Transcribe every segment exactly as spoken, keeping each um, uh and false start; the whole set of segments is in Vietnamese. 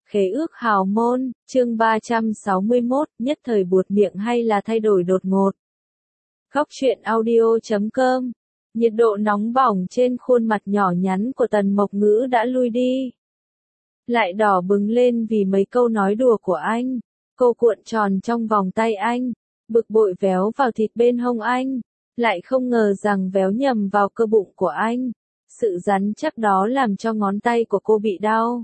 Khế ước hào môn, chương ba trăm sáu mươi mốt, nhất thời buột miệng hay là thay đổi đột ngột. Góc truyện audio chấm com. Nhiệt độ nóng bỏng trên khuôn mặt nhỏ nhắn của Tần Mộc Ngữ đã lui đi. Lại đỏ bừng lên vì mấy câu nói đùa của anh. Cô cuộn tròn trong vòng tay anh, bực bội véo vào thịt bên hông anh, lại không ngờ rằng véo nhầm vào cơ bụng của anh. Sự rắn chắc đó làm cho ngón tay của cô bị đau.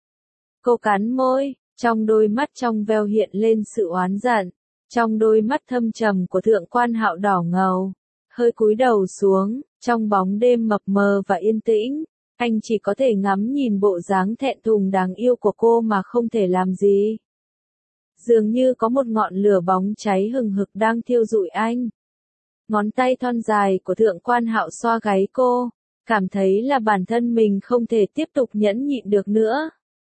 Cô cắn môi, trong đôi mắt trong veo hiện lên sự oán giận, trong đôi mắt thâm trầm của Thượng Quan Hạo đỏ ngầu, hơi cúi đầu xuống, trong bóng đêm mập mờ và yên tĩnh, anh chỉ có thể ngắm nhìn bộ dáng thẹn thùng đáng yêu của cô mà không thể làm gì. Dường như có một ngọn lửa bóng cháy hừng hực đang thiêu rụi anh. Ngón tay thon dài của Thượng Quan Hạo xoa gáy cô, cảm thấy là bản thân mình không thể tiếp tục nhẫn nhịn được nữa.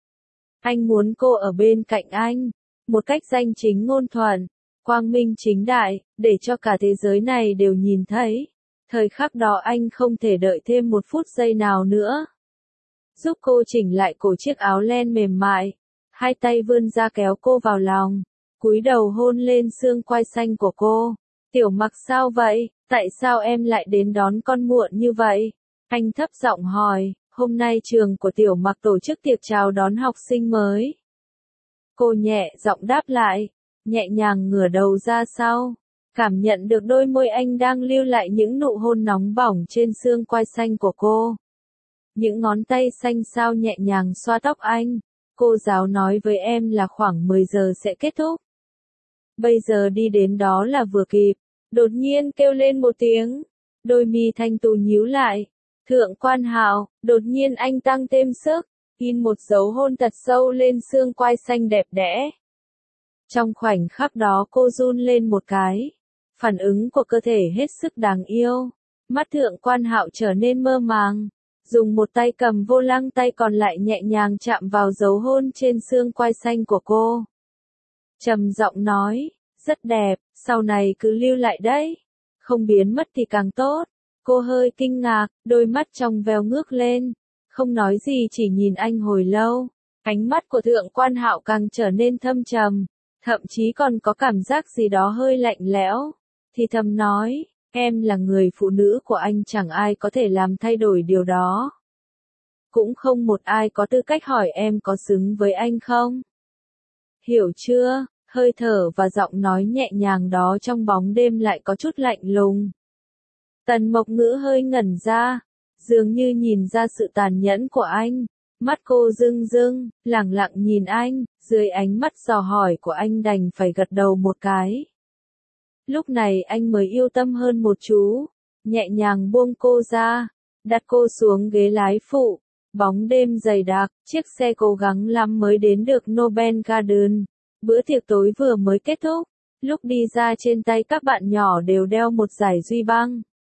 Anh muốn cô ở bên cạnh anh, một cách danh chính ngôn thuận, quang minh chính đại, để cho cả thế giới này đều nhìn thấy. Thời khắc đó anh không thể đợi thêm một phút giây nào nữa. Giúp cô chỉnh lại cổ chiếc áo len mềm mại, hai tay vươn ra kéo cô vào lòng, cúi đầu hôn lên xương quai xanh của cô. Tiểu Mặc sao vậy, tại sao em lại đến đón con muộn như vậy? Anh thấp giọng hỏi. Hôm nay trường của Tiểu Mặc tổ chức tiệc chào đón học sinh mới. Cô nhẹ giọng đáp lại, nhẹ nhàng ngửa đầu ra sau, cảm nhận được đôi môi anh đang lưu lại những nụ hôn nóng bỏng trên xương quai xanh của cô. Những ngón tay xanh xao nhẹ nhàng xoa tóc anh. Cô giáo nói với em là khoảng mười giờ sẽ kết thúc. Bây giờ đi đến đó là vừa kịp. Đột nhiên kêu lên một tiếng, đôi mi thanh tú nhíu lại. Thượng Quan Hạo, đột nhiên anh tăng thêm sức, in một dấu hôn thật sâu lên xương quai xanh đẹp đẽ. Trong khoảnh khắc đó cô run lên một cái, phản ứng của cơ thể hết sức đáng yêu. Mắt Thượng Quan Hạo trở nên mơ màng, dùng một tay cầm vô lăng, tay còn lại nhẹ nhàng chạm vào dấu hôn trên xương quai xanh của cô. Trầm giọng nói, rất đẹp, sau này cứ lưu lại đấy, không biến mất thì càng tốt. Cô hơi kinh ngạc, đôi mắt trong veo ngước lên, không nói gì chỉ nhìn anh hồi lâu. Ánh mắt của Thượng Quan Hạo càng trở nên thâm trầm, thậm chí còn có cảm giác gì đó hơi lạnh lẽo. Thì thầm nói, em là người phụ nữ của anh, chẳng ai có thể làm thay đổi điều đó. Cũng không một ai có tư cách hỏi em có xứng với anh không. Hiểu chưa? Hơi thở và giọng nói nhẹ nhàng đó trong bóng đêm lại có chút lạnh lùng. Tần Mộc Ngữ hơi ngẩn ra, dường như nhìn ra sự tàn nhẫn của anh. Mắt cô rưng rưng, lẳng lặng nhìn anh, dưới ánh mắt dò hỏi của anh đành phải gật đầu một cái. Lúc này anh mới yêu tâm hơn một chú, nhẹ nhàng buông cô ra, đặt cô xuống ghế lái phụ. Bóng đêm dày đặc, chiếc xe cố gắng lắm mới đến được Nobel Garden. Bữa tiệc tối vừa mới kết thúc, lúc đi ra trên tay các bạn nhỏ đều đeo một dải duy băng.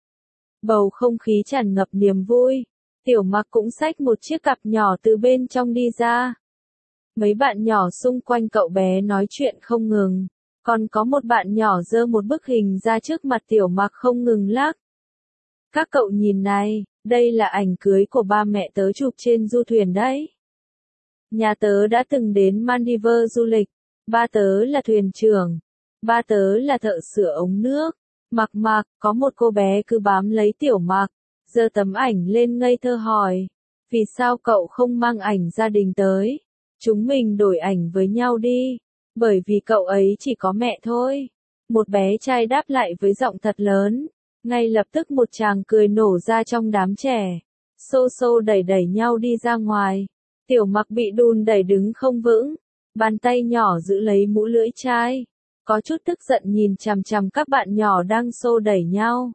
Bầu không khí tràn ngập niềm vui. Tiểu Mặc cũng xách một chiếc cặp nhỏ từ bên trong đi ra. Mấy bạn nhỏ xung quanh cậu bé nói chuyện không ngừng. Còn có một bạn nhỏ giơ một bức hình ra trước mặt Tiểu Mặc không ngừng lắc. Các cậu nhìn này, đây là ảnh cưới của ba mẹ tớ chụp trên du thuyền đấy. Nhà tớ đã từng đến Maldives du lịch. Ba tớ là thuyền trưởng. Ba tớ là thợ sửa ống nước. Mặc Mặc, có một cô bé cứ bám lấy Tiểu Mặc, giơ tấm ảnh lên ngây thơ hỏi, vì sao cậu không mang ảnh gia đình tới? Chúng mình đổi ảnh với nhau đi, bởi vì cậu ấy chỉ có mẹ thôi. Một bé trai đáp lại với giọng thật lớn, ngay lập tức một tràng cười nổ ra trong đám trẻ, xô xô đẩy đẩy nhau đi ra ngoài. Tiểu Mặc bị đùn đẩy đứng không vững, bàn tay nhỏ giữ lấy mũ lưỡi chai. Có chút tức giận nhìn chằm chằm các bạn nhỏ đang xô đẩy nhau.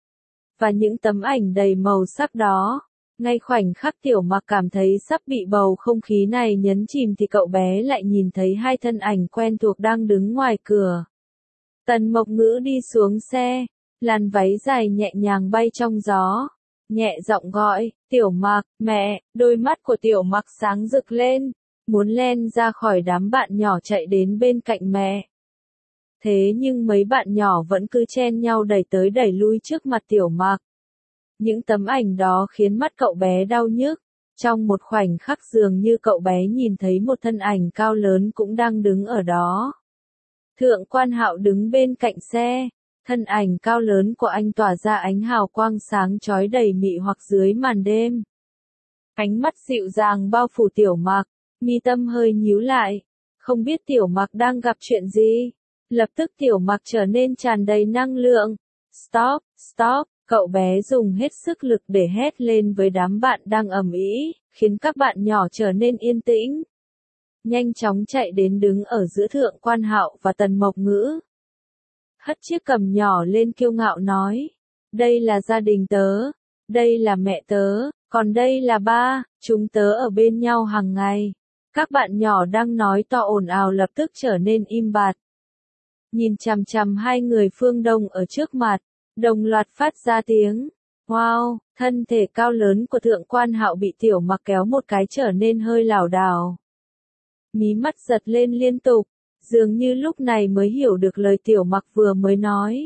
Và những tấm ảnh đầy màu sắc đó. Ngay khoảnh khắc Tiểu Mặc cảm thấy sắp bị bầu không khí này nhấn chìm thì cậu bé lại nhìn thấy hai thân ảnh quen thuộc đang đứng ngoài cửa. Tần Mộc Ngữ đi xuống xe, làn váy dài nhẹ nhàng bay trong gió. Nhẹ giọng gọi, Tiểu Mặc, mẹ, đôi mắt của Tiểu Mặc sáng rực lên, muốn len ra khỏi đám bạn nhỏ chạy đến bên cạnh mẹ. Thế nhưng mấy bạn nhỏ vẫn cứ chen nhau đẩy tới đẩy lui trước mặt Tiểu Mặc. Những tấm ảnh đó khiến mắt cậu bé đau nhức, Trong một khoảnh khắc dường như cậu bé nhìn thấy một thân ảnh cao lớn cũng đang đứng ở đó. Thượng Quan Hạo đứng bên cạnh xe, thân ảnh cao lớn của anh tỏa ra ánh hào quang sáng chói đầy mị hoặc dưới màn đêm. Ánh mắt dịu dàng bao phủ Tiểu Mặc, mi tâm hơi nhíu lại, không biết Tiểu Mặc đang gặp chuyện gì. Lập tức Tiểu Mặc trở nên tràn đầy năng lượng. Stop, stop, cậu bé dùng hết sức lực để hét lên với đám bạn đang ầm ĩ, khiến các bạn nhỏ trở nên yên tĩnh. Nhanh chóng chạy đến đứng ở giữa Thượng Quan Hạo và Tần Mộc Ngữ. Hất chiếc cằm nhỏ lên kiêu ngạo nói, đây là gia đình tớ, đây là mẹ tớ, còn đây là ba, chúng tớ ở bên nhau hàng ngày. Các bạn nhỏ đang nói to ồn ào lập tức trở nên im bặt. Nhìn chằm chằm hai người phương Đông ở trước mặt, đồng loạt phát ra tiếng. Wow, thân thể cao lớn của Thượng Quan Hạo bị Tiểu Mặc kéo một cái trở nên hơi lảo đảo. Mí mắt giật lên liên tục, dường như lúc này mới hiểu được lời Tiểu Mặc vừa mới nói.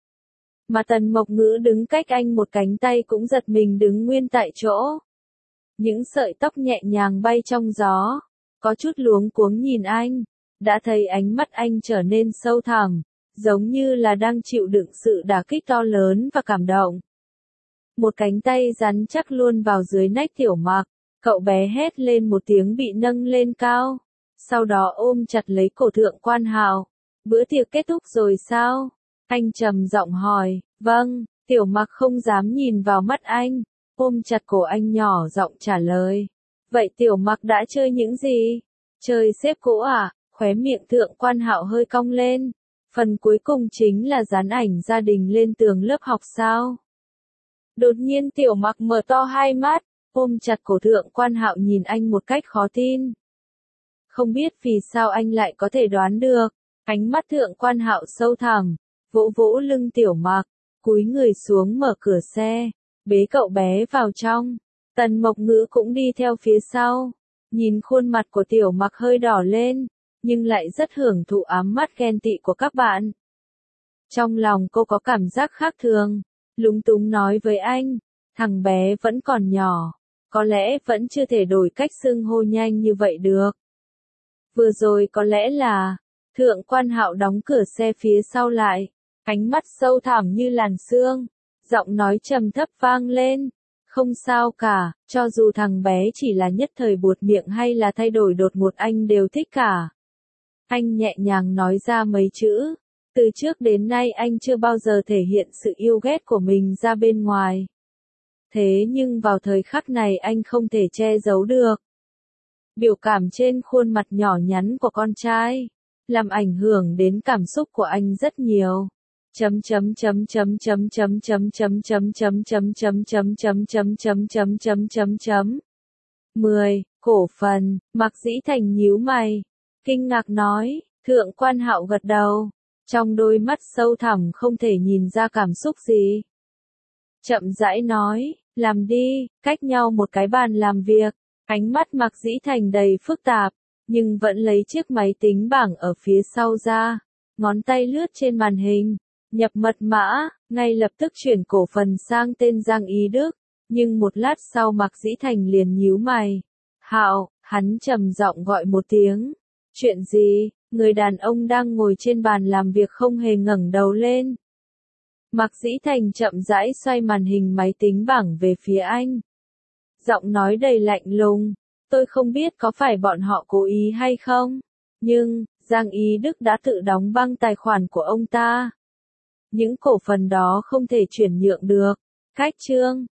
Mà Tần Mộc Ngữ đứng cách anh một cánh tay cũng giật mình đứng nguyên tại chỗ. Những sợi tóc nhẹ nhàng bay trong gió, có chút luống cuống nhìn anh, đã thấy ánh mắt anh trở nên sâu thẳm, giống như là đang chịu đựng sự đả kích to lớn và cảm động. Một cánh tay rắn chắc luôn vào dưới nách Tiểu Mặc, cậu bé hét lên một tiếng bị nâng lên cao, sau đó ôm chặt lấy cổ Thượng Quan Hạo. Bữa tiệc kết thúc rồi sao? Anh trầm giọng hỏi. Vâng, Tiểu Mặc không dám nhìn vào mắt anh, ôm chặt cổ anh nhỏ giọng trả lời. Vậy Tiểu Mặc đã chơi những gì? Chơi xếp gỗ à? Khóe miệng Thượng Quan Hạo hơi cong lên. Phần cuối cùng chính là dán ảnh gia đình lên tường lớp học sao? Đột nhiên Tiểu Mặc mở to hai mắt, ôm chặt cổ Thượng Quan Hạo nhìn anh một cách khó tin. Không biết vì sao anh lại có thể đoán được. Ánh mắt Thượng Quan Hạo sâu thẳm, vỗ vỗ lưng Tiểu Mặc, cúi người xuống mở cửa xe, bế cậu bé vào trong. Tần Mộc Ngữ cũng đi theo phía sau, nhìn khuôn mặt của Tiểu Mặc hơi đỏ lên, nhưng lại rất hưởng thụ ám mắt ghen tị của các bạn. Trong lòng cô có cảm giác khác thường, lúng túng nói với anh, thằng bé vẫn còn nhỏ, có lẽ vẫn chưa thể đổi cách xưng hô nhanh như vậy được. Vừa rồi có lẽ là, Thượng Quan Hạo đóng cửa xe phía sau lại, ánh mắt sâu thẳm như làn sương, giọng nói trầm thấp vang lên, không sao cả, cho dù thằng bé chỉ là nhất thời buột miệng hay là thay đổi đột ngột anh đều thích cả. Anh nhẹ nhàng nói ra mấy chữ, từ trước đến nay anh chưa bao giờ thể hiện sự yêu ghét của mình ra bên ngoài. Thế nhưng vào thời khắc này anh không thể che giấu được. Biểu cảm trên khuôn mặt nhỏ nhắn của con trai, làm ảnh hưởng đến cảm xúc của anh rất nhiều. Chấm chấm chấm chấm chấm chấm chấm chấm chấm chấm chấm chấm chấm chấm chấm chấm chấm chấm chấm chấm. mười. Cổ phần. Mạc Dĩ Thành nhíu mày, kinh ngạc nói, Thượng Quan Hạo gật đầu, trong đôi mắt sâu thẳm không thể nhìn ra cảm xúc gì. Chậm rãi nói, làm đi, cách nhau một cái bàn làm việc, ánh mắt Mạc Dĩ Thành đầy phức tạp, nhưng vẫn lấy chiếc máy tính bảng ở phía sau ra, ngón tay lướt trên màn hình, nhập mật mã, ngay lập tức chuyển cổ phần sang tên Giang Ý Đức, nhưng một lát sau Mạc Dĩ Thành liền nhíu mày. Hạo, hắn trầm giọng gọi một tiếng. Chuyện gì? Người đàn ông đang ngồi trên bàn làm việc không hề ngẩng đầu lên. Mạc Dĩ Thành chậm rãi xoay màn hình máy tính bảng về phía anh. Giọng nói đầy lạnh lùng, tôi không biết có phải bọn họ cố ý hay không, nhưng, Giang Ý Đức đã tự đóng băng tài khoản của ông ta. Những cổ phần đó không thể chuyển nhượng được. Cách chương